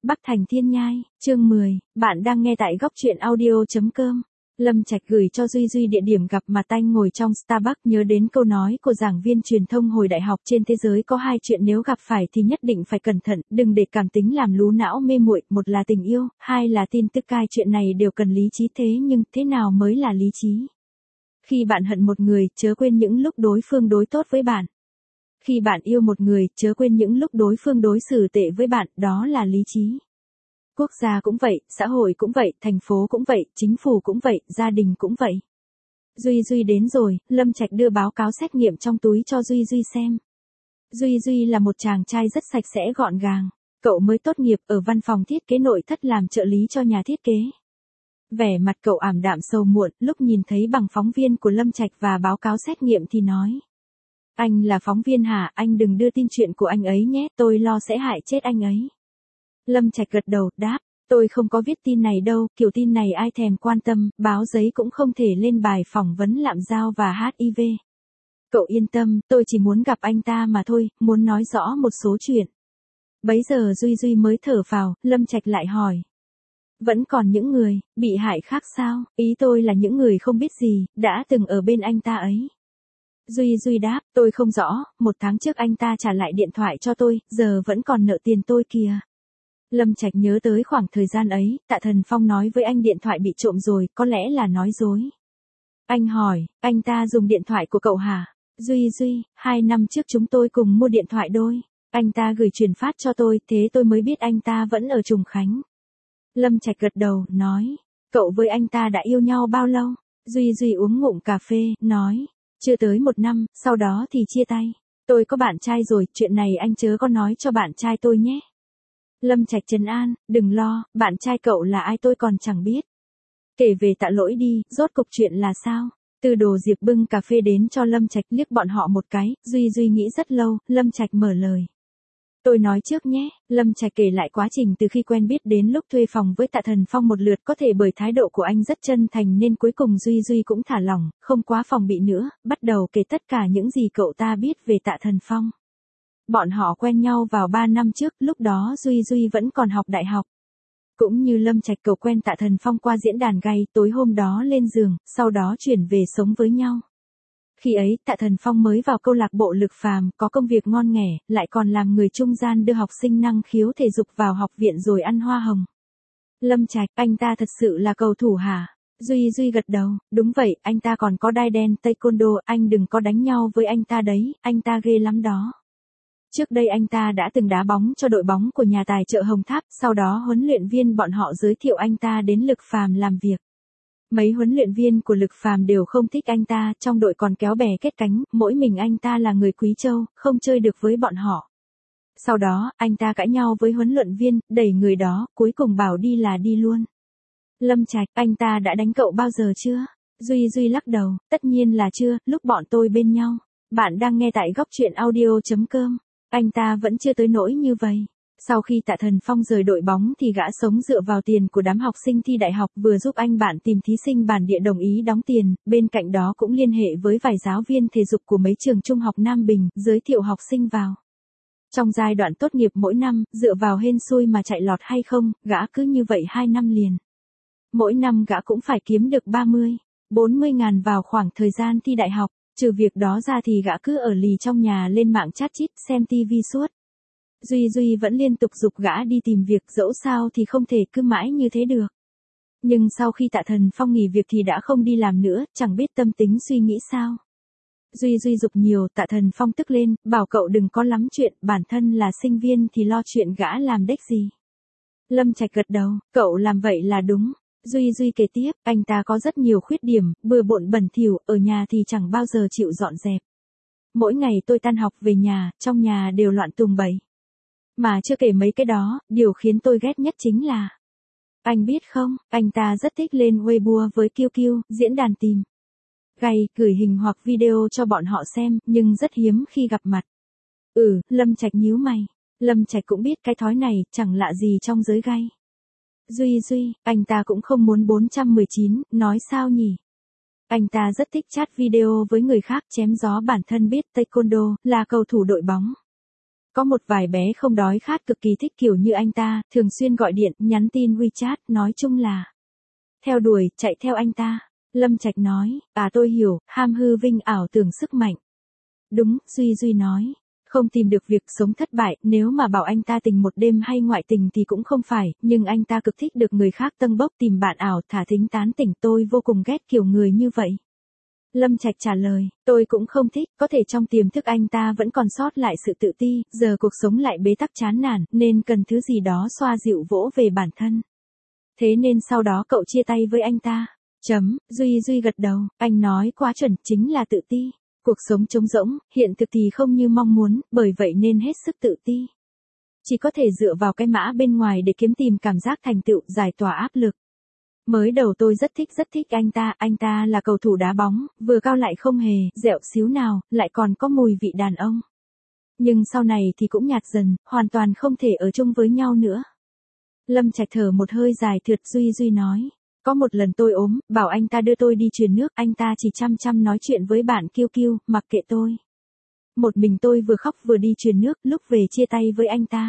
Bắc Thành Thiên Nhai, chương 10, bạn đang nghe tại góc truyện audio.com. Lâm Trạch gửi cho Duy Duy địa điểm gặp mặt anh ngồi trong Starbucks, nhớ đến câu nói của giảng viên truyền thông hồi đại học, trên thế giới có hai chuyện nếu gặp phải thì nhất định phải cẩn thận, đừng để cảm tính làm lú não mê muội, một là tình yêu, hai là tin tức cai, chuyện này đều cần lý trí, thế nhưng thế nào mới là lý trí? Khi bạn hận một người, chớ quên những lúc đối phương đối tốt với bạn. Khi bạn yêu một người, chớ quên những lúc đối phương đối xử tệ với bạn, đó là lý trí. Quốc gia cũng vậy, xã hội cũng vậy, thành phố cũng vậy, chính phủ cũng vậy, gia đình cũng vậy. Duy Duy đến rồi, Lâm Trạch đưa báo cáo xét nghiệm trong túi cho Duy Duy xem. Duy Duy là một chàng trai rất sạch sẽ gọn gàng. Cậu mới tốt nghiệp ở văn phòng thiết kế nội thất làm trợ lý cho nhà thiết kế. Vẻ mặt cậu ảm đạm sầu muộn, lúc nhìn thấy bằng phóng viên của Lâm Trạch và báo cáo xét nghiệm thì nói. Anh là phóng viên hả, anh đừng đưa tin chuyện của anh ấy nhé, tôi lo sẽ hại chết anh ấy. Lâm Trạch gật đầu, đáp, tôi không có viết tin này đâu, kiểu tin này ai thèm quan tâm, báo giấy cũng không thể lên bài phỏng vấn lạm giao và HIV. Cậu yên tâm, tôi chỉ muốn gặp anh ta mà thôi, muốn nói rõ một số chuyện. Bấy giờ Duy Duy mới thở phào, Lâm Trạch lại hỏi. Vẫn còn những người, bị hại khác sao, ý tôi là những người không biết gì, đã từng ở bên anh ta ấy. Duy Duy đáp, tôi không rõ, 1 tháng trước anh ta trả lại điện thoại cho tôi, giờ vẫn còn nợ tiền tôi kìa. Lâm Trạch nhớ tới khoảng thời gian ấy, Tạ Thần Phong nói với anh điện thoại bị trộm rồi, có lẽ là nói dối. Anh hỏi, anh ta dùng điện thoại của cậu hả? Duy Duy, 2 năm trước chúng tôi cùng mua điện thoại đôi. Anh ta gửi truyền phát cho tôi, thế tôi mới biết anh ta vẫn ở Trùng Khánh. Lâm Trạch gật đầu, nói, cậu với anh ta đã yêu nhau bao lâu? Duy Duy uống ngụm cà phê, nói, chưa tới 1 năm, sau đó thì chia tay. Tôi có bạn trai rồi, chuyện này anh chớ có nói cho bạn trai tôi nhé. Lâm Trạch trấn an, đừng lo, bạn trai cậu là ai tôi còn chẳng biết. Kể về Tạ Lỗi đi, rốt cục chuyện là sao? Từ Đồ Diệp bưng cà phê đến cho Lâm Trạch, liếc bọn họ một cái, Duy Duy nghĩ rất lâu, Lâm Trạch mở lời. Tôi nói trước nhé, Lâm Trạch kể lại quá trình từ khi quen biết đến lúc thuê phòng với Tạ Thần Phong một lượt, có thể bởi thái độ của anh rất chân thành nên cuối cùng Duy Duy cũng thả lỏng, không quá phòng bị nữa, bắt đầu kể tất cả những gì cậu ta biết về Tạ Thần Phong. Bọn họ quen nhau vào 3 năm trước, lúc đó Duy Duy vẫn còn học đại học. Cũng như Lâm Trạch, cậu quen Tạ Thần Phong qua diễn đàn gay, tối hôm đó lên giường, sau đó chuyển về sống với nhau. Khi ấy, Tạ Thần Phong mới vào câu lạc bộ Lực Phàm, có công việc ngon nghẻ, lại còn làm người trung gian đưa học sinh năng khiếu thể dục vào học viện rồi ăn hoa hồng. Lâm Trạch, anh ta thật sự là cầu thủ hả? Duy Duy gật đầu, đúng vậy, anh ta còn có đai đen taekwondo, anh đừng có đánh nhau với anh ta đấy, anh ta ghê lắm đó. Trước đây anh ta đã từng đá bóng cho đội bóng của nhà tài trợ Hồng Tháp, sau đó huấn luyện viên bọn họ giới thiệu anh ta đến Lực Phàm làm việc. Mấy huấn luyện viên của Lực Phàm đều không thích anh ta, trong đội còn kéo bè kết cánh, mỗi mình anh ta là người Quý Châu, không chơi được với bọn họ. Sau đó, anh ta cãi nhau với huấn luyện viên, đẩy người đó, cuối cùng bảo đi là đi luôn. Lâm Trạch, anh ta đã đánh cậu bao giờ chưa? Duy Duy lắc đầu, tất nhiên là chưa, lúc bọn tôi bên nhau. Bạn đang nghe tại góc truyện audio.com. Anh ta vẫn chưa tới nỗi như vậy. Sau khi Tạ Thần Phong rời đội bóng thì gã sống dựa vào tiền của đám học sinh thi đại học, vừa giúp anh bạn tìm thí sinh bản địa đồng ý đóng tiền, bên cạnh đó cũng liên hệ với vài giáo viên thể dục của mấy trường trung học Nam Bình, giới thiệu học sinh vào. Trong giai đoạn tốt nghiệp mỗi năm, dựa vào hên xui mà chạy lọt hay không, gã cứ như vậy 2 năm liền. Mỗi năm gã cũng phải kiếm được 40 ngàn vào khoảng thời gian thi đại học. Trừ việc đó ra thì gã cứ ở lì trong nhà lên mạng chat chít, xem tivi suốt. Duy Duy vẫn liên tục giục gã đi tìm việc, dẫu sao thì không thể cứ mãi như thế được. Nhưng sau khi Tạ Thần Phong nghỉ việc thì đã không đi làm nữa, chẳng biết tâm tính suy nghĩ sao. Duy Duy giục nhiều, Tạ Thần Phong tức lên, bảo cậu đừng có lắm chuyện, bản thân là sinh viên thì lo chuyện gã làm đếch gì. Lâm Trạch gật đầu, cậu làm vậy là đúng. Duy Duy kể tiếp, anh ta có rất nhiều khuyết điểm, bừa bộn bẩn thỉu, ở nhà thì chẳng bao giờ chịu dọn dẹp. Mỗi ngày tôi tan học về nhà, trong nhà đều loạn tùng bậy. Mà chưa kể mấy cái đó, điều khiến tôi ghét nhất chính là... Anh biết không, anh ta rất thích lên Weibo với QQ, diễn đàn tìm. Gay, gửi hình hoặc video cho bọn họ xem, nhưng rất hiếm khi gặp mặt. Lâm Trạch nhíu mày. Lâm Trạch cũng biết cái thói này, chẳng lạ gì trong giới gay. Duy Duy, anh ta cũng không muốn 419, nói sao nhỉ? Anh ta rất thích chat video với người khác, chém gió bản thân biết taekwondo, là cầu thủ đội bóng. Có một vài bé không đói khát cực kỳ thích kiểu như anh ta, thường xuyên gọi điện, nhắn tin WeChat, nói chung là theo đuổi, chạy theo anh ta. Lâm Trạch nói, tôi hiểu, ham hư vinh ảo tưởng sức mạnh. Đúng, Duy Duy nói. Không tìm được việc sống thất bại, nếu mà bảo anh ta tình một đêm hay ngoại tình thì cũng không phải, nhưng anh ta cực thích được người khác tâng bốc tìm bạn ảo thả thính tán tỉnh, tôi vô cùng ghét kiểu người như vậy. Lâm Trạch trả lời, tôi cũng không thích, có thể trong tiềm thức anh ta vẫn còn sót lại sự tự ti, giờ cuộc sống lại bế tắc chán nản, nên cần thứ gì đó xoa dịu vỗ về bản thân. Thế nên sau đó cậu chia tay với anh ta. Duy Duy gật đầu, anh nói quá chuẩn, chính là tự ti. Cuộc sống trống rỗng, hiện thực thì không như mong muốn, bởi vậy nên hết sức tự ti. Chỉ có thể dựa vào cái mã bên ngoài để kiếm tìm cảm giác thành tựu, giải tỏa áp lực. Mới đầu tôi rất thích anh ta là cầu thủ đá bóng, vừa cao lại không hề, dẹo xíu nào, lại còn có mùi vị đàn ông. Nhưng sau này thì cũng nhạt dần, hoàn toàn không thể ở chung với nhau nữa. Lâm Trạch thở một hơi dài thượt, Duy Duy nói. Có một lần tôi ốm, bảo anh ta đưa tôi đi truyền nước, anh ta chỉ chăm nói chuyện với bạn Kiêu Kiêu, mặc kệ tôi. Một mình tôi vừa khóc vừa đi truyền nước, lúc về chia tay với anh ta.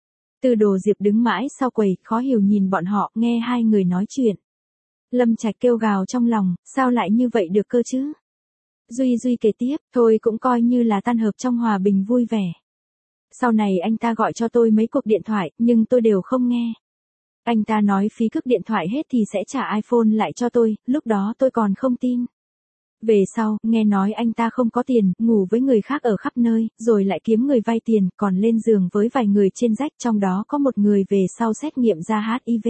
Từ Đồ Diệp đứng mãi sau quầy, khó hiểu nhìn bọn họ, nghe hai người nói chuyện. Lâm Trạch kêu gào trong lòng, sao lại như vậy được cơ chứ? Duy Duy kể tiếp, thôi cũng coi như là tan hợp trong hòa bình vui vẻ. Sau này anh ta gọi cho tôi mấy cuộc điện thoại, nhưng tôi đều không nghe. Anh ta nói phí cước điện thoại hết thì sẽ trả iPhone lại cho tôi, lúc đó tôi còn không tin. Về sau, nghe nói anh ta không có tiền, ngủ với người khác ở khắp nơi, rồi lại kiếm người vay tiền, còn lên giường với vài người trên rách, trong đó có một người về sau xét nghiệm ra HIV.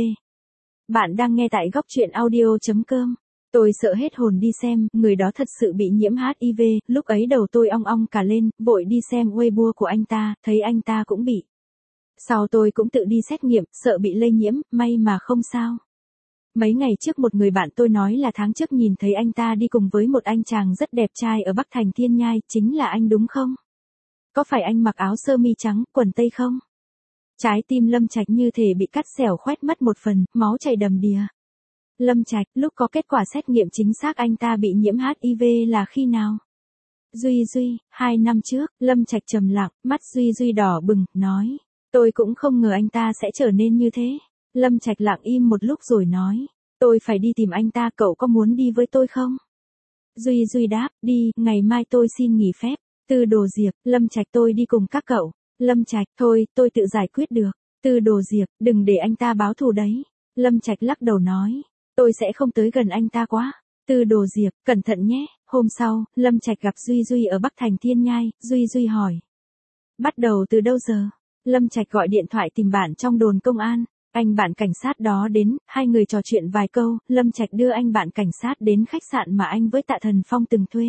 Bạn đang nghe tại góc truyện audio.com. Tôi sợ hết hồn đi xem, người đó thật sự bị nhiễm HIV, lúc ấy đầu tôi ong ong cả lên, vội đi xem Weibo của anh ta, thấy anh ta cũng bị. Sau tôi cũng tự đi xét nghiệm, sợ bị lây nhiễm, may mà không sao. Mấy ngày trước một người bạn tôi nói là tháng trước nhìn thấy anh ta đi cùng với một anh chàng rất đẹp trai ở Bắc Thành Thiên Nhai, chính là anh đúng không? Có phải anh mặc áo sơ mi trắng, quần tây không? Trái tim Lâm Trạch như thể bị cắt xẻo khoét mất một phần, máu chảy đầm đìa. Lâm Trạch, lúc có kết quả xét nghiệm chính xác anh ta bị nhiễm HIV là khi nào? Duy Duy, 2 năm trước, Lâm Trạch trầm lặng, mắt Duy Duy đỏ bừng, nói. Tôi cũng không ngờ anh ta sẽ trở nên như thế. Lâm Trạch lặng im một lúc rồi nói. Tôi phải đi tìm anh ta, cậu có muốn đi với tôi không? Duy Duy đáp, đi, ngày mai tôi xin nghỉ phép. Từ Đồ Diệp, Lâm Trạch tôi đi cùng các cậu. Lâm Trạch, thôi, tôi tự giải quyết được. Từ Đồ Diệp, đừng để anh ta báo thù đấy. Lâm Trạch lắc đầu nói. Tôi sẽ không tới gần anh ta quá. Từ Đồ Diệp, cẩn thận nhé. Hôm sau, Lâm Trạch gặp Duy Duy ở Bắc Thành Thiên Nhai, Duy Duy hỏi. Bắt đầu từ đâu giờ? Lâm Trạch gọi điện thoại tìm bạn trong đồn công an. Anh bạn cảnh sát đó đến, hai người trò chuyện vài câu, Lâm Trạch đưa anh bạn cảnh sát đến khách sạn mà anh với Tạ Thần Phong từng thuê.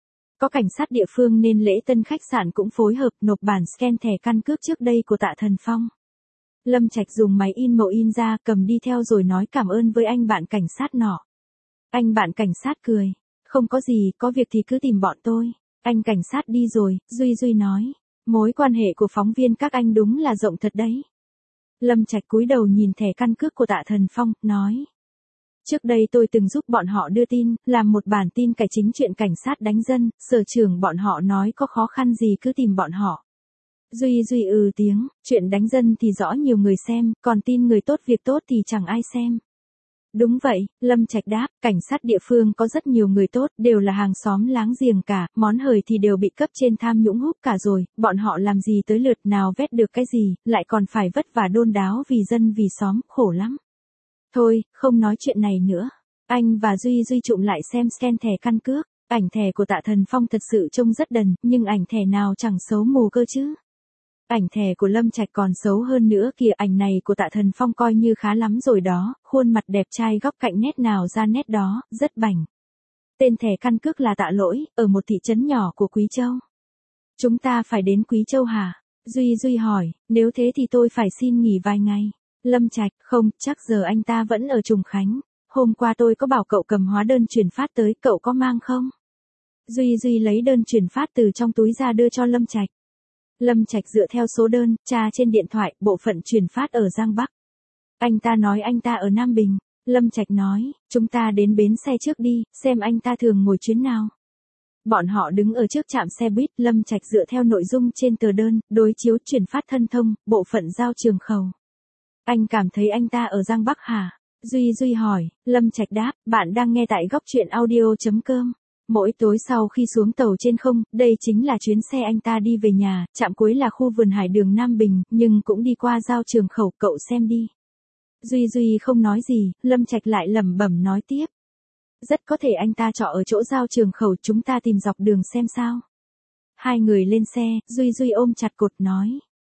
Có cảnh sát địa phương nên lễ tân khách sạn cũng phối hợp nộp bản scan thẻ căn cước trước đây của Tạ Thần Phong. Lâm Trạch dùng máy in màu in ra, cầm đi theo rồi nói cảm ơn với anh bạn cảnh sát nọ. Anh bạn cảnh sát cười. Không có gì, có việc thì cứ tìm bọn tôi. Anh cảnh sát đi rồi, Duy Duy nói. Mối quan hệ của phóng viên các anh đúng là rộng thật đấy. Lâm Trạch cúi đầu nhìn thẻ căn cước của Tạ Thần Phong, nói. Trước đây tôi từng giúp bọn họ đưa tin, làm một bản tin cải chính chuyện cảnh sát đánh dân, sở trưởng bọn họ nói có khó khăn gì cứ tìm bọn họ. Duy Duy tiếng, chuyện đánh dân thì rõ nhiều người xem, còn tin người tốt việc tốt thì chẳng ai xem. Đúng vậy, Lâm Trạch đáp, cảnh sát địa phương có rất nhiều người tốt, đều là hàng xóm láng giềng cả, món hời thì đều bị cấp trên tham nhũng hút cả rồi, bọn họ làm gì tới lượt nào vét được cái gì, lại còn phải vất vả đôn đáo vì dân vì xóm, khổ lắm. Thôi, không nói chuyện này nữa. Anh và Duy Duy trụm lại xem scan thẻ căn cước, ảnh thẻ của Tạ Thần Phong thật sự trông rất đần, nhưng ảnh thẻ nào chẳng xấu mù cơ chứ. Ảnh thẻ của Lâm Trạch còn xấu hơn nữa kìa, ảnh này của Tạ Thần Phong coi như khá lắm rồi đó, khuôn mặt đẹp trai góc cạnh nét nào ra nét đó, rất bảnh. Tên thẻ căn cước là Tạ Lỗi, ở một thị trấn nhỏ của Quý Châu. Chúng ta phải đến Quý Châu hả? Duy Duy hỏi, nếu thế thì tôi phải xin nghỉ vài ngày. Lâm Trạch, không, chắc giờ anh ta vẫn ở Trùng Khánh. Hôm qua tôi có bảo cậu cầm hóa đơn chuyển phát tới, cậu có mang không? Duy Duy lấy đơn chuyển phát từ trong túi ra đưa cho Lâm Trạch. Lâm Trạch dựa theo số đơn, tra trên điện thoại, bộ phận chuyển phát ở Giang Bắc. Anh ta nói anh ta ở Nam Bình. Lâm Trạch nói, chúng ta đến bến xe trước đi, xem anh ta thường ngồi chuyến nào. Bọn họ đứng ở trước trạm xe buýt, Lâm Trạch dựa theo nội dung trên tờ đơn, đối chiếu chuyển phát thân thông, bộ phận giao trường khẩu. Anh cảm thấy anh ta ở Giang Bắc hả? Duy Duy hỏi. Lâm Trạch đáp, bạn đang nghe tại góc truyện audio.com. Mỗi tối sau khi xuống tàu trên không, đây chính là chuyến xe anh ta đi về nhà, trạm cuối là khu vườn hải đường Nam Bình, nhưng cũng đi qua giao trường khẩu, cậu xem đi. Duy Duy không nói gì, Lâm Trạch lại lẩm bẩm nói tiếp. Rất có thể anh ta trọ ở chỗ giao trường khẩu, chúng ta tìm dọc đường xem sao. Hai người lên xe, Duy Duy ôm chặt cột nói.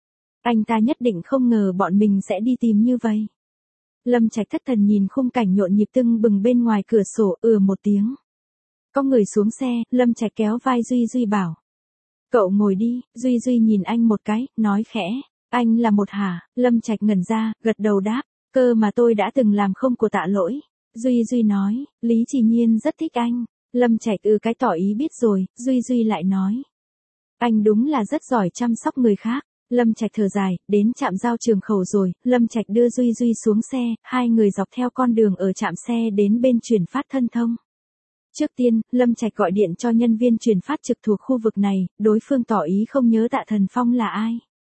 Anh ta nhất định không ngờ bọn mình sẽ đi tìm như vậy. Lâm Trạch thất thần nhìn khung cảnh nhộn nhịp tưng bừng bên ngoài cửa sổ, một tiếng. Có người xuống xe, Lâm Trạch kéo vai Duy Duy bảo. Cậu ngồi đi, Duy Duy nhìn anh một cái, nói khẽ. Anh là một hả? Lâm Trạch ngẩn ra, gật đầu đáp. Cơ mà tôi đã từng làm không của Tạ Lỗi. Duy Duy nói, Lý Trì Nhiên rất thích anh. Lâm Trạch cái tỏ ý biết rồi, Duy Duy lại nói. Anh đúng là rất giỏi chăm sóc người khác. Lâm Trạch thở dài, đến trạm giao trường khẩu rồi, Lâm Trạch đưa Duy Duy xuống xe, hai người dọc theo con đường ở trạm xe đến bên chuyển phát thân thông. Trước tiên, Lâm Trạch gọi điện cho nhân viên chuyển phát trực thuộc khu vực này, đối phương tỏ ý không nhớ Tạ Thần Phong là ai.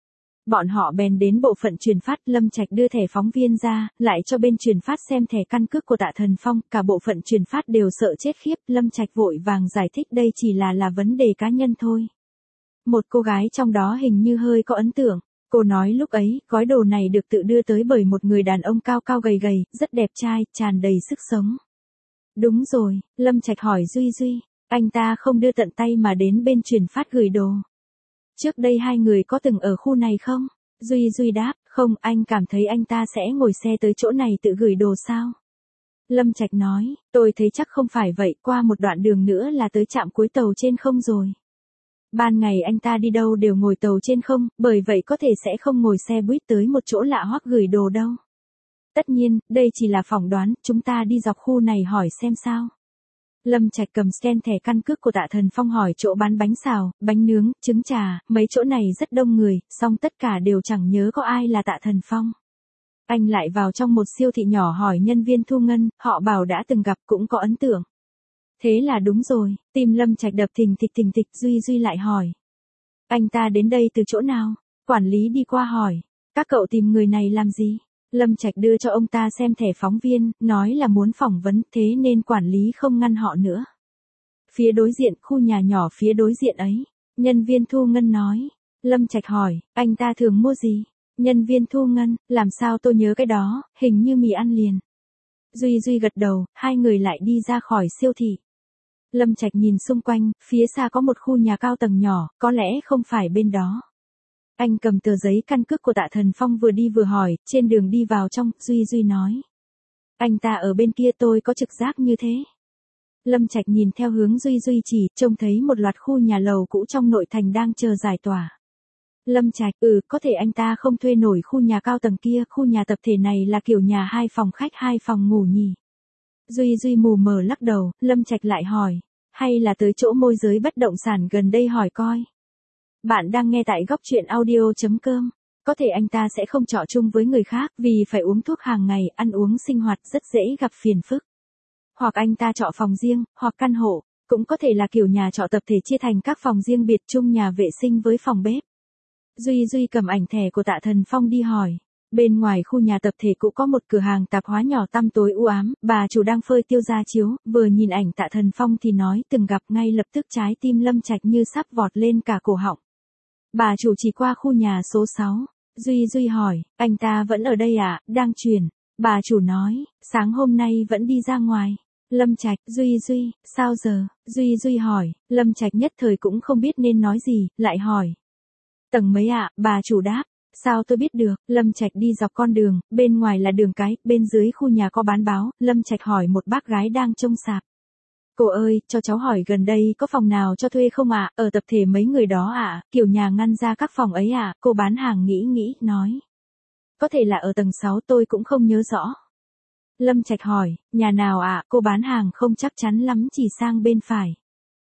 Bọn họ bèn đến bộ phận chuyển phát, Lâm Trạch đưa thẻ phóng viên ra, lại cho bên chuyển phát xem thẻ căn cước của Tạ Thần Phong, cả bộ phận chuyển phát đều sợ chết khiếp, Lâm Trạch vội vàng giải thích đây chỉ là vấn đề cá nhân thôi. Một cô gái trong đó hình như hơi có ấn tượng, cô nói lúc ấy, gói đồ này được tự đưa tới bởi một người đàn ông cao cao gầy gầy, rất đẹp trai, tràn đầy sức sống. Đúng rồi, Lâm Trạch hỏi Duy Duy, anh ta không đưa tận tay mà đến bên chuyển phát gửi đồ. Trước đây hai người có từng ở khu này không? Duy Duy đáp, không, anh cảm thấy anh ta sẽ ngồi xe tới chỗ này tự gửi đồ sao? Lâm Trạch nói, tôi thấy chắc không phải vậy, qua một đoạn đường nữa là tới trạm cuối tàu trên không rồi. Ban ngày anh ta đi đâu đều ngồi tàu trên không, bởi vậy có thể sẽ không ngồi xe buýt tới một chỗ lạ hoắc gửi đồ đâu. Tất nhiên, đây chỉ là phỏng đoán, chúng ta đi dọc khu này hỏi xem sao. Lâm Trạch cầm scan thẻ căn cước của Tạ Thần Phong hỏi chỗ bán bánh xào, bánh nướng, trứng trà, mấy chỗ này rất đông người, song tất cả đều chẳng nhớ có ai là Tạ Thần Phong. Anh lại vào trong một siêu thị nhỏ hỏi nhân viên thu ngân, họ bảo đã từng gặp cũng có ấn tượng. Thế là đúng rồi, tim Lâm Trạch đập thình thịch, Duy Duy lại hỏi. Anh ta đến đây từ chỗ nào? Quản lý đi qua hỏi. Các cậu tìm người này làm gì? Lâm Trạch đưa cho ông ta xem thẻ phóng viên, nói là muốn phỏng vấn, thế nên quản lý không ngăn họ nữa. Phía đối diện, khu nhà nhỏ phía đối diện ấy. Nhân viên thu ngân nói. Lâm Trạch hỏi, anh ta thường mua gì? Nhân viên thu ngân, làm sao tôi nhớ cái đó, hình như mì ăn liền. Duy Duy gật đầu, hai người lại đi ra khỏi siêu thị. Lâm Trạch nhìn xung quanh, phía xa có một khu nhà cao tầng nhỏ, có lẽ không phải bên đó. Anh cầm tờ giấy căn cước của Tạ Thần Phong vừa đi vừa hỏi, trên đường đi vào trong, Duy Duy nói. Anh ta ở bên kia, tôi có trực giác như thế. Lâm Trạch nhìn theo hướng Duy Duy chỉ, trông thấy một loạt khu nhà lầu cũ trong nội thành đang chờ giải tỏa. Lâm Trạch, có thể anh ta không thuê nổi khu nhà cao tầng kia, khu nhà tập thể này là kiểu nhà 2 phòng khách 2 phòng ngủ nhỉ. Duy Duy mù mờ lắc đầu, Lâm Trạch lại hỏi, hay là tới chỗ môi giới bất động sản gần đây hỏi coi. Bạn đang nghe tại góc truyện audio.com. Có thể anh ta sẽ không trọ chung với người khác vì phải uống thuốc hàng ngày, ăn uống sinh hoạt rất dễ gặp phiền phức. Hoặc anh ta trọ phòng riêng, hoặc căn hộ, cũng có thể là kiểu nhà trọ tập thể chia thành các phòng riêng biệt chung nhà vệ sinh với phòng bếp. Duy Duy cầm ảnh thẻ của Tạ Thần Phong đi hỏi. Bên ngoài khu nhà tập thể cũ có một cửa hàng tạp hóa nhỏ tăm tối u ám, bà chủ đang phơi tiêu da chiếu, vừa nhìn ảnh Tạ Thần Phong thì nói từng gặp, ngay lập tức trái tim Lâm Trạch như sắp vọt lên cả cổ họng. Bà chủ chỉ qua khu nhà số 6. Duy Duy hỏi, anh ta vẫn ở đây à, đang chuyển. Bà chủ nói, sáng hôm nay vẫn đi ra ngoài. Lâm Trạch, Duy Duy, sao giờ? Duy Duy hỏi, Lâm Trạch nhất thời cũng không biết nên nói gì, lại hỏi. Tầng mấy ạ? Bà chủ đáp. Sao tôi biết được? Lâm Trạch đi dọc con đường, bên ngoài là đường cái, bên dưới khu nhà có bán báo, Lâm Trạch hỏi một bác gái đang trông sạp. Cô ơi, cho cháu hỏi gần đây có phòng nào cho thuê không ạ? Ở tập thể mấy người đó ạ, kiểu nhà ngăn ra các phòng ấy ạ, cô bán hàng nghĩ, nói. Có thể là ở tầng 6, tôi cũng không nhớ rõ. Lâm Trạch hỏi, nhà nào ạ? Cô bán hàng không chắc chắn lắm, chỉ sang bên phải.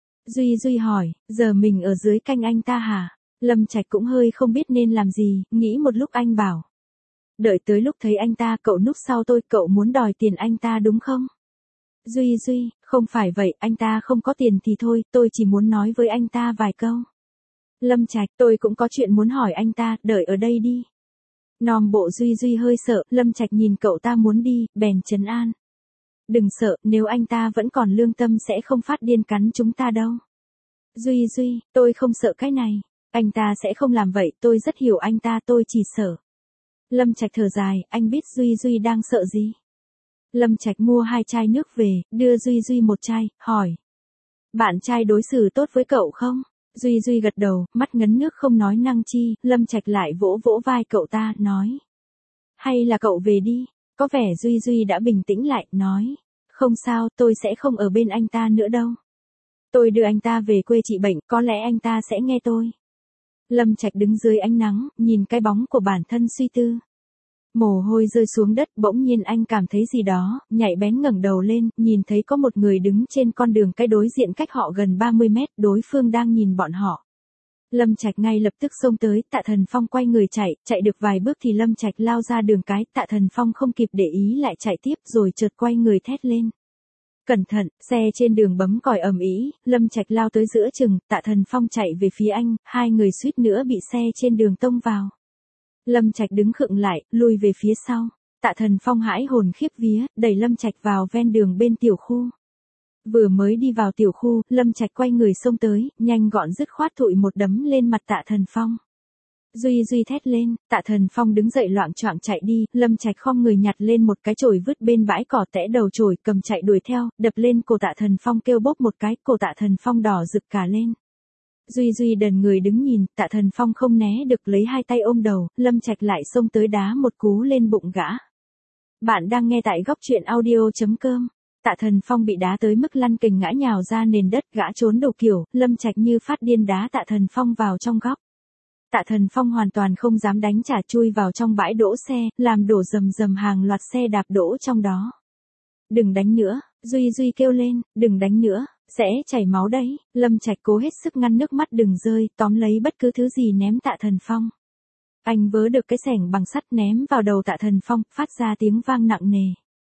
Duy Duy hỏi, giờ mình ở dưới canh anh ta hả? Lâm Trạch cũng hơi không biết nên làm gì, nghĩ một lúc anh bảo. Đợi tới lúc thấy anh ta, cậu núp sau tôi, cậu muốn đòi tiền anh ta đúng không? Duy, không phải vậy, anh ta không có tiền thì thôi, tôi chỉ muốn nói với anh ta vài câu. Lâm Trạch, tôi cũng có chuyện muốn hỏi anh ta, đợi ở đây đi. Nom bộ Duy hơi sợ, Lâm Trạch nhìn cậu ta muốn đi, bèn trấn an. Đừng sợ, nếu anh ta vẫn còn lương tâm sẽ không phát điên cắn chúng ta đâu. Duy, tôi không sợ cái này. Anh ta sẽ không làm vậy, tôi rất hiểu anh ta, tôi chỉ sợ. Lâm Trạch thở dài, anh biết Duy đang sợ gì? Lâm Trạch mua 2 chai nước về, đưa Duy một chai, hỏi. Bạn trai đối xử tốt với cậu không? Duy gật đầu, mắt ngấn nước không nói năng chi, Lâm Trạch lại vỗ vỗ vai cậu ta, nói. Hay là cậu về đi, có vẻ Duy đã bình tĩnh lại, nói. Không sao, tôi sẽ không ở bên anh ta nữa đâu. Tôi đưa anh ta về quê trị bệnh, có lẽ anh ta sẽ nghe tôi. Lâm Trạch đứng dưới ánh nắng, nhìn cái bóng của bản thân suy tư. Mồ hôi rơi xuống đất, bỗng nhiên anh cảm thấy gì đó, nhạy bén ngẩng đầu lên, nhìn thấy có một người đứng trên con đường cái đối diện cách họ gần 30 mét, đối phương đang nhìn bọn họ. Lâm Trạch ngay lập tức xông tới, Tạ Thần Phong quay người chạy được vài bước thì Lâm Trạch lao ra đường cái, Tạ Thần Phong không kịp để ý lại chạy tiếp rồi chợt quay người thét lên. Cẩn thận, xe trên đường bấm còi ầm ĩ, Lâm Trạch lao tới giữa chừng, Tạ Thần Phong chạy về phía anh, hai người suýt nữa bị xe trên đường tông vào. Lâm Trạch đứng khựng lại, lùi về phía sau. Tạ Thần Phong hãi hồn khiếp vía, đẩy Lâm Trạch vào ven đường bên tiểu khu. Vừa mới đi vào tiểu khu, Lâm Trạch quay người xông tới, nhanh gọn dứt khoát thụi một đấm lên mặt Tạ Thần Phong. Duy thét lên, Tạ Thần Phong đứng dậy loạng choạng chạy đi, Lâm Trạch khom người nhặt lên một cái chổi vứt bên bãi cỏ tẽ đầu chổi, cầm chạy đuổi theo, đập lên cổ Tạ Thần Phong kêu bốp một cái, cổ Tạ Thần Phong đỏ rực cả lên. Duy đần người đứng nhìn, Tạ Thần Phong không né được, lấy hai tay ôm đầu, Lâm Trạch lại xông tới đá một cú lên bụng gã. Bạn đang nghe tại góc truyện audio.com. Tạ Thần Phong bị đá tới mức lăn kình ngã nhào ra nền đất, gã trốn đầu kiểu, Lâm Trạch như phát điên đá Tạ Thần Phong vào trong góc. Tạ Thần Phong hoàn toàn không dám đánh trả, chui vào trong bãi đỗ xe, làm đổ rầm hàng loạt xe đạp đỗ trong đó. Đừng đánh nữa, Duy kêu lên, đừng đánh nữa, sẽ chảy máu đấy. Lâm Trạch cố hết sức ngăn nước mắt đừng rơi, tóm lấy bất cứ thứ gì ném Tạ Thần Phong. Anh vớ được cái xẻng bằng sắt ném vào đầu Tạ Thần Phong, phát ra tiếng vang nặng nề.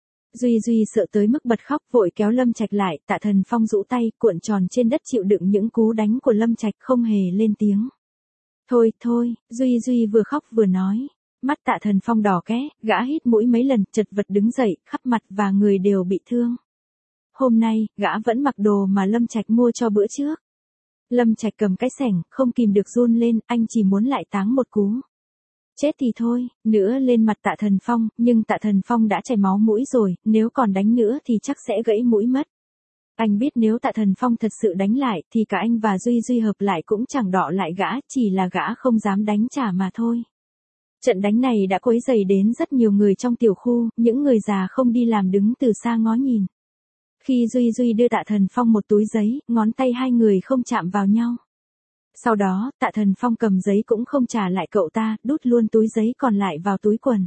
Duy sợ tới mức bật khóc, vội kéo Lâm Trạch lại, Tạ Thần Phong rũ tay, cuộn tròn trên đất chịu đựng những cú đánh của Lâm Trạch, không hề lên tiếng. Thôi, Duy vừa khóc vừa nói. Mắt Tạ Thần Phong đỏ ké, gã hít mũi mấy lần, chật vật đứng dậy, khắp mặt và người đều bị thương. Hôm nay, gã vẫn mặc đồ mà Lâm Trạch mua cho bữa trước. Lâm Trạch cầm cái xẻng, không kìm được run lên, anh chỉ muốn lại táng một cú. Chết thì thôi, nữa lên mặt Tạ Thần Phong, nhưng Tạ Thần Phong đã chảy máu mũi rồi, nếu còn đánh nữa thì chắc sẽ gãy mũi mất. Anh biết nếu Tạ Thần Phong thật sự đánh lại thì cả anh và Duy hợp lại cũng chẳng đọ lại gã, chỉ là gã không dám đánh trả mà thôi. Trận đánh này đã quấy rầy đến rất nhiều người trong tiểu khu, những người già không đi làm đứng từ xa ngó nhìn. Khi Duy đưa Tạ Thần Phong một túi giấy, ngón tay hai người không chạm vào nhau. Sau đó, Tạ Thần Phong cầm giấy cũng không trả lại cậu ta, đút luôn túi giấy còn lại vào túi quần.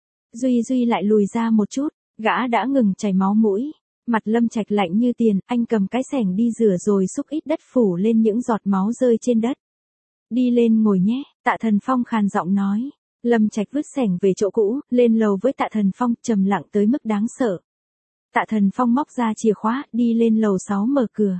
Duy lại lùi ra một chút, gã đã ngừng chảy máu mũi. Mặt Lâm Trạch lạnh như tiền, anh cầm cái xẻng đi rửa rồi xúc ít đất phủ lên những giọt máu rơi trên đất. Đi lên ngồi nhé, Tạ Thần Phong khàn giọng nói. Lâm Trạch vứt xẻng về chỗ cũ, lên lầu với Tạ Thần Phong, trầm lặng tới mức đáng sợ. Tạ Thần Phong móc ra chìa khóa, đi lên lầu 6 mở cửa.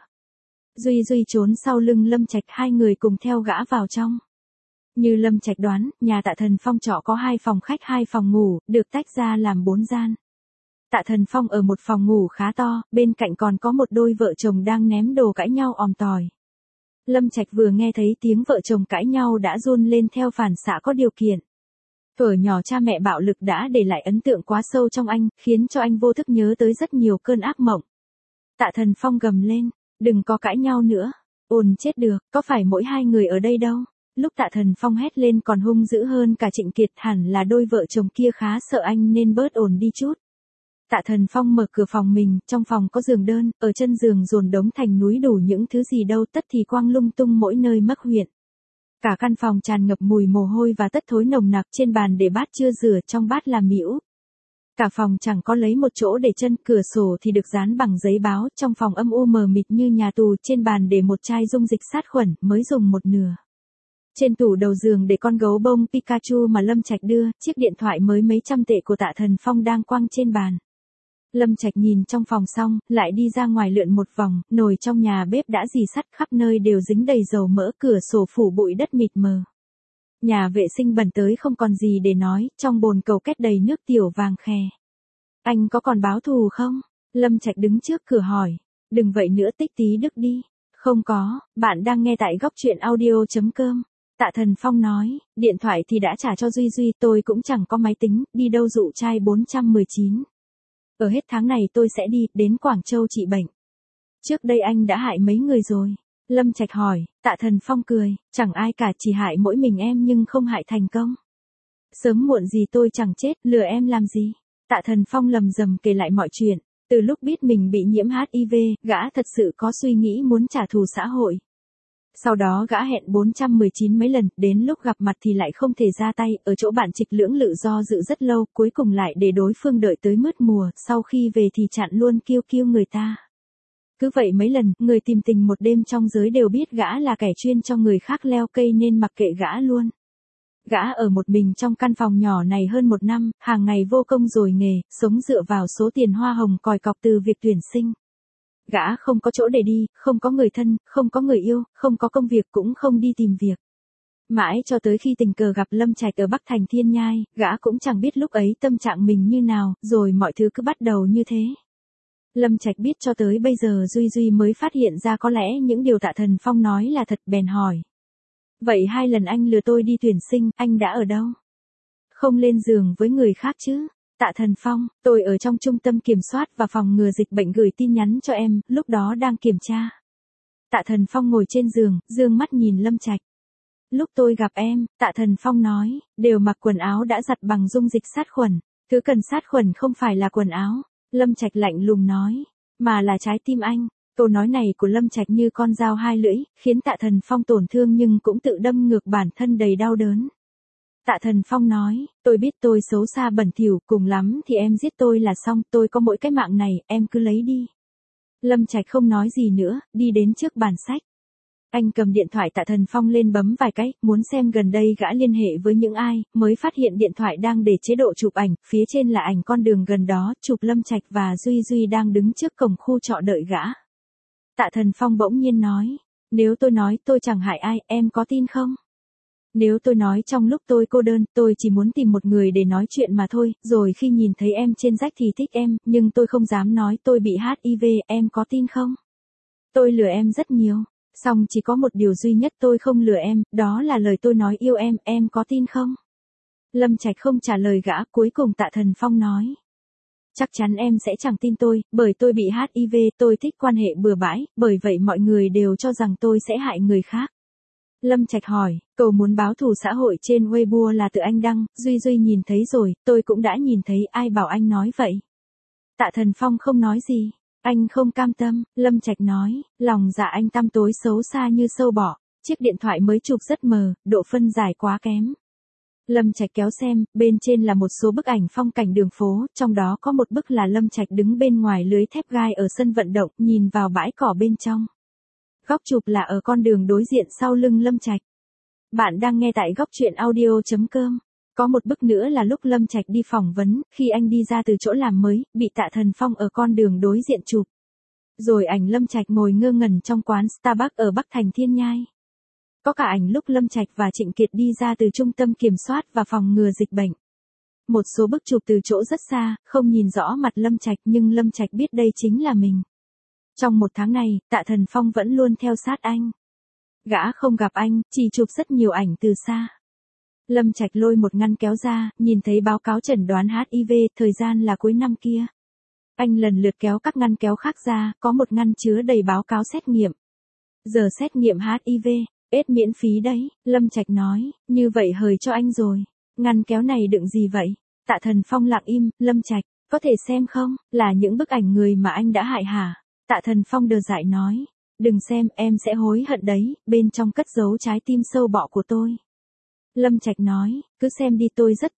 Duy trốn sau lưng Lâm Trạch, hai người cùng theo gã vào trong. Như Lâm Trạch đoán, nhà Tạ Thần Phong trọ có 2 phòng khách 2 phòng ngủ, được tách ra làm 4 gian. Tạ Thần Phong ở một phòng ngủ khá to, bên cạnh còn có một đôi vợ chồng đang ném đồ cãi nhau òm tòi. Lâm Trạch vừa nghe thấy tiếng vợ chồng cãi nhau đã run lên theo phản xạ có điều kiện. Thuở nhỏ cha mẹ bạo lực đã để lại ấn tượng quá sâu trong anh, khiến cho anh vô thức nhớ tới rất nhiều cơn ác mộng. Tạ Thần Phong gầm lên, đừng có cãi nhau nữa. Ồn chết được, có phải mỗi hai người ở đây đâu. Lúc Tạ Thần Phong hét lên còn hung dữ hơn cả Trịnh Kiệt, hẳn là đôi vợ chồng kia khá sợ anh nên bớt ồn đi chút. Tạ Thần Phong mở cửa phòng mình, trong phòng có giường đơn, ở chân giường dồn đống thành núi đủ những thứ gì đâu, tất thì quang lung tung mỗi nơi mắc huyện. Cả căn phòng tràn ngập mùi mồ hôi và tất thối nồng nặc, trên bàn để bát chưa rửa, trong bát là mĩu. Cả phòng chẳng có lấy một chỗ để chân, cửa sổ thì được dán bằng giấy báo, trong phòng âm u mờ mịt như nhà tù, trên bàn để một chai dung dịch sát khuẩn, mới dùng một nửa. Trên tủ đầu giường để con gấu bông Pikachu mà Lâm Trạch đưa, chiếc điện thoại mới mấy trăm tệ của Tạ Thần Phong đang quăng trên bàn. Lâm Trạch nhìn trong phòng xong, lại đi ra ngoài lượn một vòng, nồi trong nhà bếp đã rì sắt khắp nơi đều dính đầy dầu mỡ, cửa sổ phủ bụi đất mịt mờ. Nhà vệ sinh bẩn tới không còn gì để nói, trong bồn cầu két đầy nước tiểu vàng khè. Anh có còn báo thù không? Lâm Trạch đứng trước cửa hỏi. Đừng vậy nữa Tích Tí Đức đi. Không có, bạn đang nghe tại góc truyện audio.com. Tạ Thần Phong nói, điện thoại thì đã trả cho Duy Duy, tôi cũng chẳng có máy tính, đi đâu dụ trai 419. Ở hết tháng này tôi sẽ đi, đến Quảng Châu trị bệnh. Trước đây anh đã hại mấy người rồi? Lâm Trạch hỏi, Tạ Thần Phong cười, chẳng ai cả, chỉ hại mỗi mình em nhưng không hại thành công. Sớm muộn gì tôi chẳng chết, lừa em làm gì? Tạ Thần Phong lầm rầm kể lại mọi chuyện. Từ lúc biết mình bị nhiễm HIV, gã thật sự có suy nghĩ muốn trả thù xã hội. Sau đó gã hẹn 419 mấy lần, đến lúc gặp mặt thì lại không thể ra tay, ở chỗ bạn trịch lưỡng lự do dự rất lâu, cuối cùng lại để đối phương đợi tới mướt mùa, sau khi về thì chặn luôn kêu kêu người ta. Cứ vậy mấy lần, người tìm tình một đêm trong giới đều biết gã là kẻ chuyên cho người khác leo cây nên mặc kệ gã luôn. Gã ở một mình trong căn phòng nhỏ này hơn 1 năm, hàng ngày vô công rồi nghề, sống dựa vào số tiền hoa hồng còi cọc từ việc tuyển sinh. Gã không có chỗ để đi, không có người thân, không có người yêu, không có công việc cũng không đi tìm việc. Mãi cho tới khi tình cờ gặp Lâm Trạch ở Bắc Thành Thiên Nhai, gã cũng chẳng biết lúc ấy tâm trạng mình như nào, rồi mọi thứ cứ bắt đầu như thế. Lâm Trạch biết cho tới bây giờ Duy Duy mới phát hiện ra có lẽ những điều Tạ Thần Phong nói là thật, bèn hỏi. Vậy 2 lần anh lừa tôi đi tuyển sinh, anh đã ở đâu? Không lên giường với người khác chứ? Tạ Thần Phong, tôi ở trong trung tâm kiểm soát và phòng ngừa dịch bệnh gửi tin nhắn cho em, lúc đó đang kiểm tra. Tạ Thần Phong ngồi trên giường, dương mắt nhìn Lâm Trạch. Lúc tôi gặp em, Tạ Thần Phong nói, đều mặc quần áo đã giặt bằng dung dịch sát khuẩn. Thứ cần sát khuẩn không phải là quần áo. Lâm Trạch lạnh lùng nói, mà là trái tim anh. Câu nói này của Lâm Trạch như con dao hai lưỡi, khiến Tạ Thần Phong tổn thương nhưng cũng tự đâm ngược bản thân đầy đau đớn. Tạ Thần Phong nói, tôi biết tôi xấu xa bẩn thỉu, cùng lắm thì em giết tôi là xong, tôi có mỗi cái mạng này, em cứ lấy đi. Lâm Trạch không nói gì nữa, đi đến trước bàn sách. Anh cầm điện thoại Tạ Thần Phong lên bấm vài cái, muốn xem gần đây gã liên hệ với những ai, mới phát hiện điện thoại đang để chế độ chụp ảnh, phía trên là ảnh con đường gần đó, chụp Lâm Trạch và Duy Duy đang đứng trước cổng khu trọ đợi gã. Tạ Thần Phong bỗng nhiên nói, nếu tôi nói tôi chẳng hại ai, em có tin không? Nếu tôi nói trong lúc tôi cô đơn, tôi chỉ muốn tìm một người để nói chuyện mà thôi, rồi khi nhìn thấy em trên rách thì thích em, nhưng tôi không dám nói tôi bị HIV, em có tin không? Tôi lừa em rất nhiều, song chỉ có một điều duy nhất tôi không lừa em, đó là lời tôi nói yêu em có tin không? Lâm Trạch không trả lời gã, cuối cùng Tạ Thần Phong nói. Chắc chắn em sẽ chẳng tin tôi, bởi tôi bị HIV, tôi thích quan hệ bừa bãi, bởi vậy mọi người đều cho rằng tôi sẽ hại người khác. Lâm Trạch hỏi, cậu muốn báo thù xã hội trên Weibo là tự anh đăng, Duy Duy nhìn thấy rồi, tôi cũng đã nhìn thấy, ai bảo anh nói vậy? Tạ Thần Phong không nói gì, anh không cam tâm, Lâm Trạch nói, lòng dạ anh tăm tối xấu xa như sâu bọ, chiếc điện thoại mới chụp rất mờ, độ phân giải quá kém. Lâm Trạch kéo xem, bên trên là một số bức ảnh phong cảnh đường phố, trong đó có một bức là Lâm Trạch đứng bên ngoài lưới thép gai ở sân vận động, nhìn vào bãi cỏ bên trong. Góc chụp là ở con đường đối diện sau lưng Lâm Trạch. Bạn đang nghe tại góc truyện audio.com. Có một bức nữa là lúc Lâm Trạch đi phỏng vấn, khi anh đi ra từ chỗ làm mới, bị Tạ Thần Phong ở con đường đối diện chụp. Rồi ảnh Lâm Trạch ngồi ngơ ngẩn trong quán Starbucks ở Bắc Thành Thiên Nhai. Có cả ảnh lúc Lâm Trạch và Trịnh Kiệt đi ra từ trung tâm kiểm soát và phòng ngừa dịch bệnh. Một số bức chụp từ chỗ rất xa, không nhìn rõ mặt Lâm Trạch nhưng Lâm Trạch biết đây chính là mình. Trong 1 tháng này, Tạ Thần Phong vẫn luôn theo sát anh. Gã không gặp anh, chỉ chụp rất nhiều ảnh từ xa. Lâm Trạch lôi một ngăn kéo ra, nhìn thấy báo cáo chẩn đoán HIV, thời gian là cuối năm kia. Anh lần lượt kéo các ngăn kéo khác ra, có một ngăn chứa đầy báo cáo xét nghiệm. Giờ xét nghiệm HIV, AIDS miễn phí đấy, Lâm Trạch nói, như vậy hời cho anh rồi. Ngăn kéo này đựng gì vậy? Tạ Thần Phong lặng im, Lâm Trạch, có thể xem không, là những bức ảnh người mà anh đã hại hả? Tạ Thần Phong đờ dại nói, đừng xem, em sẽ hối hận đấy, bên trong cất giấu trái tim sâu bọ của tôi. Lâm Trạch nói, cứ xem đi, tôi rất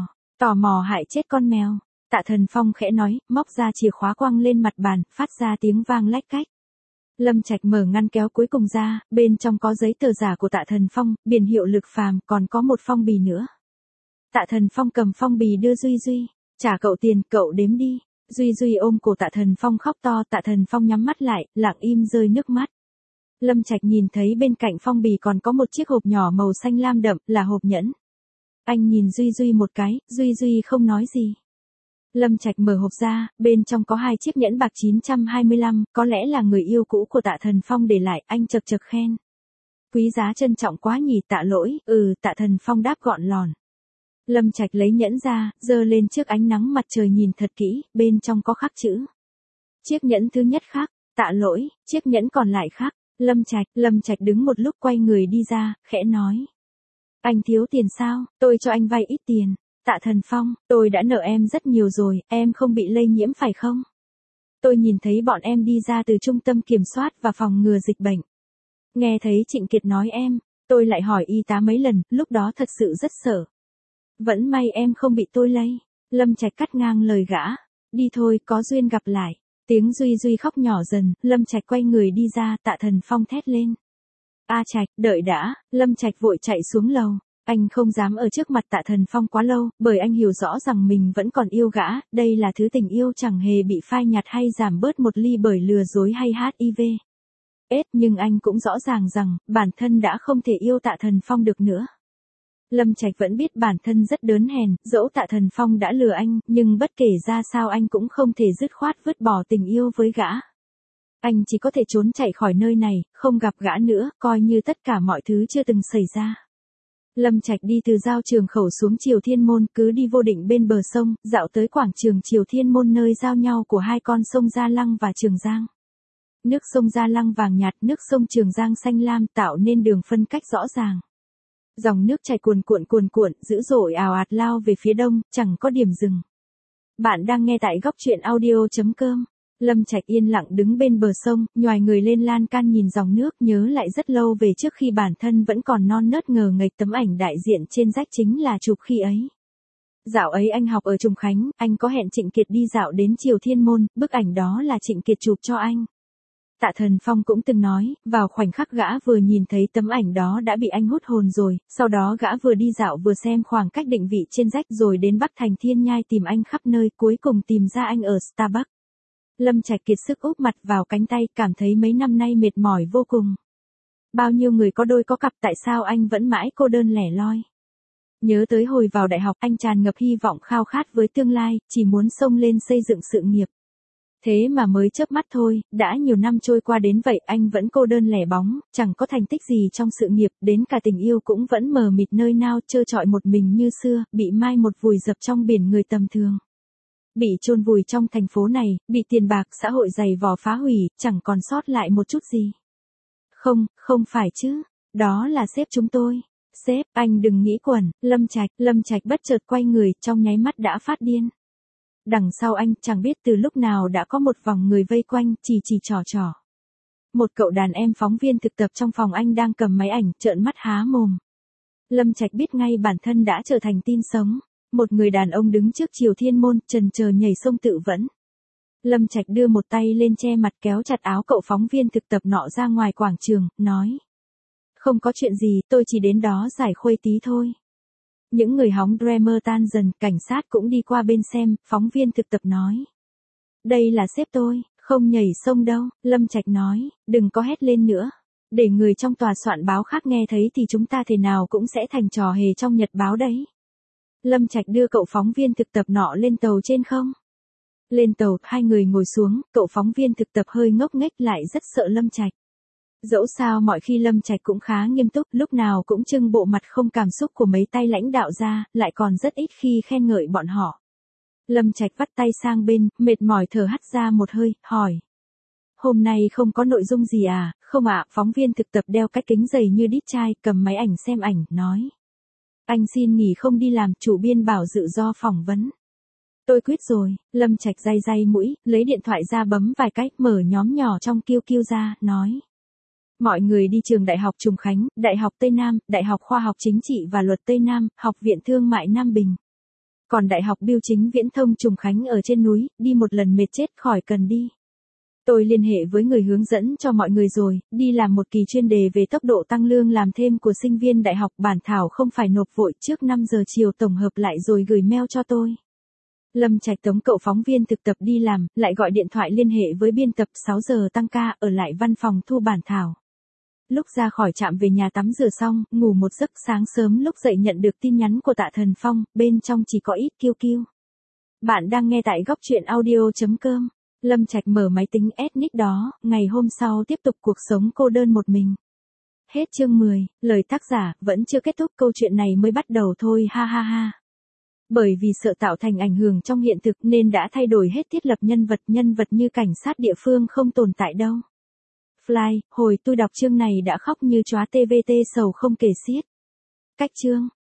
tò mò hại chết con mèo. Tạ Thần Phong khẽ nói, móc ra chìa khóa quăng lên mặt bàn, phát ra tiếng vang lách cách. Lâm Trạch mở ngăn kéo cuối cùng ra, bên trong có giấy tờ giả của Tạ Thần Phong, biển hiệu Lực Phàm, còn có một phong bì nữa. Tạ Thần Phong cầm phong bì đưa Duy Duy, trả cậu tiền, cậu đếm đi. Duy Duy ôm cổ Tạ Thần Phong khóc to, Tạ Thần Phong nhắm mắt lại, lặng im rơi nước mắt. Lâm Trạch nhìn thấy bên cạnh phong bì còn có một chiếc hộp nhỏ màu xanh lam đậm, là hộp nhẫn. Anh nhìn Duy Duy một cái, Duy Duy không nói gì. Lâm Trạch mở hộp ra, bên trong có 2 chiếc nhẫn bạc 925, có lẽ là người yêu cũ của Tạ Thần Phong để lại, anh chật chật khen. Quý giá trân trọng quá nhỉ, Tạ lỗi, Tạ Thần Phong đáp gọn lòn. Lâm Trạch lấy nhẫn ra, giơ lên trước ánh nắng mặt trời nhìn thật kỹ, bên trong có khắc chữ. Chiếc nhẫn thứ nhất khác, Tạ lỗi, chiếc nhẫn còn lại khác. Lâm Trạch đứng một lúc quay người đi ra, khẽ nói. Anh thiếu tiền sao, tôi cho anh vay ít tiền. Tạ Thần Phong, tôi đã nợ em rất nhiều rồi, em không bị lây nhiễm phải không? Tôi nhìn thấy bọn em đi ra từ trung tâm kiểm soát và phòng ngừa dịch bệnh. Nghe thấy Trịnh Kiệt nói em, tôi lại hỏi y tá mấy lần, lúc đó thật sự rất sợ. Vẫn may em không bị tôi lây. Lâm Trạch cắt ngang lời gã. Đi thôi, có duyên gặp lại. Tiếng Duy Duy khóc nhỏ dần, Lâm Trạch quay người đi ra, Tạ Thần Phong thét lên. A Trạch, đợi đã, Lâm Trạch vội chạy xuống lầu. Anh không dám ở trước mặt Tạ Thần Phong quá lâu, bởi anh hiểu rõ rằng mình vẫn còn yêu gã, đây là thứ tình yêu chẳng hề bị phai nhạt hay giảm bớt một ly bởi lừa dối hay HIV. Nhưng anh cũng rõ ràng rằng, bản thân đã không thể yêu Tạ Thần Phong được nữa. Lâm Trạch vẫn biết bản thân rất đớn hèn, dẫu Tạ Thần Phong đã lừa anh, nhưng bất kể ra sao anh cũng không thể dứt khoát vứt bỏ tình yêu với gã. Anh chỉ có thể trốn chạy khỏi nơi này, không gặp gã nữa, coi như tất cả mọi thứ chưa từng xảy ra. Lâm Trạch đi từ giao Trường Khẩu xuống Triều Thiên Môn, cứ đi vô định bên bờ sông, dạo tới quảng trường Triều Thiên Môn nơi giao nhau của 2 con sông Gia Lăng và Trường Giang. Nước sông Gia Lăng vàng nhạt, nước sông Trường Giang xanh lam tạo nên đường phân cách rõ ràng. Dòng nước chảy cuồn cuộn, dữ dội ào ạt lao về phía đông, chẳng có điểm dừng. Bạn đang nghe tại góc truyện audio.com. Lâm Trạch yên lặng đứng bên bờ sông, nhoài người lên lan can nhìn dòng nước, nhớ lại rất lâu về trước khi bản thân vẫn còn non nớt ngờ nghệch, tấm ảnh đại diện trên rách chính là chụp khi ấy. Dạo ấy anh học ở Trùng Khánh, anh có hẹn Trịnh Kiệt đi dạo đến Triều Thiên Môn, bức ảnh đó là Trịnh Kiệt chụp cho anh. Tạ Thần Phong cũng từng nói, vào khoảnh khắc gã vừa nhìn thấy tấm ảnh đó đã bị anh hút hồn rồi, sau đó gã vừa đi dạo vừa xem khoảng cách định vị trên rách rồi đến Bắc Thành Thiên Nhai tìm anh khắp nơi, cuối cùng tìm ra anh ở Starbucks. Lâm Trạch kiệt sức úp mặt vào cánh tay, cảm thấy mấy năm nay mệt mỏi vô cùng. Bao nhiêu người có đôi có cặp, tại sao anh vẫn mãi cô đơn lẻ loi? Nhớ tới hồi vào đại học, anh tràn ngập hy vọng khao khát với tương lai, chỉ muốn xông lên xây dựng sự nghiệp. Thế mà mới chớp mắt thôi, đã nhiều năm trôi qua đến vậy anh vẫn cô đơn lẻ bóng, chẳng có thành tích gì trong sự nghiệp, đến cả tình yêu cũng vẫn mờ mịt nơi nao, trơ trọi một mình như xưa, bị mai một vùi dập trong biển người tầm thường. Bị chôn vùi trong thành phố này, bị tiền bạc xã hội giày vò phá hủy, chẳng còn sót lại một chút gì. Không phải chứ, đó là sếp chúng tôi. Sếp, anh đừng nghĩ quẩn, Lâm Trạch bất chợt quay người, trong nháy mắt đã phát điên. Đằng sau anh, chẳng biết từ lúc nào đã có một vòng người vây quanh, chỉ trò. Một cậu đàn em phóng viên thực tập trong phòng anh đang cầm máy ảnh, trợn mắt há mồm. Lâm Trạch biết ngay bản thân đã trở thành tin sống. Một người đàn ông đứng trước Triều Thiên Môn, chần chờ nhảy sông tự vẫn. Lâm Trạch đưa một tay lên che mặt, kéo chặt áo cậu phóng viên thực tập nọ ra ngoài quảng trường, nói. Không có chuyện gì, tôi chỉ đến đó giải khuây tí thôi. Những người hóng Dreamer tan dần, cảnh sát cũng đi qua bên xem, phóng viên thực tập nói. Đây là sếp tôi, không nhảy sông đâu, Lâm Trạch nói, đừng có hét lên nữa. Để người trong tòa soạn báo khác nghe thấy thì chúng ta thế nào cũng sẽ thành trò hề trong nhật báo đấy. Lâm Trạch đưa cậu phóng viên thực tập nọ lên tàu trên không? Lên tàu, 2 người ngồi xuống, cậu phóng viên thực tập hơi ngốc nghếch lại rất sợ Lâm Trạch. Dẫu sao mọi khi Lâm Trạch cũng khá nghiêm túc, lúc nào cũng trưng bộ mặt không cảm xúc của mấy tay lãnh đạo ra, lại còn rất ít khi khen ngợi bọn họ. Lâm Trạch vắt tay sang bên, mệt mỏi thở hắt ra một hơi, hỏi. Hôm nay không có nội dung gì à? Không ạ, phóng viên thực tập đeo cái kính dày như đít chai, cầm máy ảnh xem ảnh, nói. Anh xin nghỉ không đi làm, chủ biên bảo tự do phỏng vấn. Tôi quyết rồi, Lâm Trạch day mũi, lấy điện thoại ra bấm vài cái, mở nhóm nhỏ trong QQ ra, nói. Mọi người đi trường Đại học Trùng Khánh, Đại học Tây Nam, Đại học Khoa học Chính trị và Luật Tây Nam, Học viện Thương mại Nam Bình. Còn Đại học Bưu chính Viễn thông Trùng Khánh ở trên núi, đi một lần mệt chết khỏi cần đi. Tôi liên hệ với người hướng dẫn cho mọi người rồi, đi làm một kỳ chuyên đề về tốc độ tăng lương làm thêm của sinh viên đại học, bản thảo không phải nộp vội, trước 5 giờ chiều tổng hợp lại rồi gửi mail cho tôi. Lâm Trạch tống cậu phóng viên thực tập đi làm, lại gọi điện thoại liên hệ với biên tập 6 giờ tăng ca ở lại văn phòng thu bản thảo. Lúc ra khỏi trạm về nhà tắm rửa xong, ngủ một giấc, sáng sớm lúc dậy nhận được tin nhắn của Tạ Thần Phong, bên trong chỉ có ít kiêu kiêu. Bạn đang nghe tại góc truyện audio.com. Lâm Trạch mở máy tính Ethnic đó, ngày hôm sau tiếp tục cuộc sống cô đơn một mình. Hết chương 10, lời tác giả, vẫn chưa kết thúc, câu chuyện này mới bắt đầu thôi, ha ha ha. Bởi vì sợ tạo thành ảnh hưởng trong hiện thực nên đã thay đổi hết thiết lập nhân vật như cảnh sát địa phương không tồn tại đâu. Fly, hồi tôi đọc chương này đã khóc như chóa TVT sầu không kể xiết. Cách chương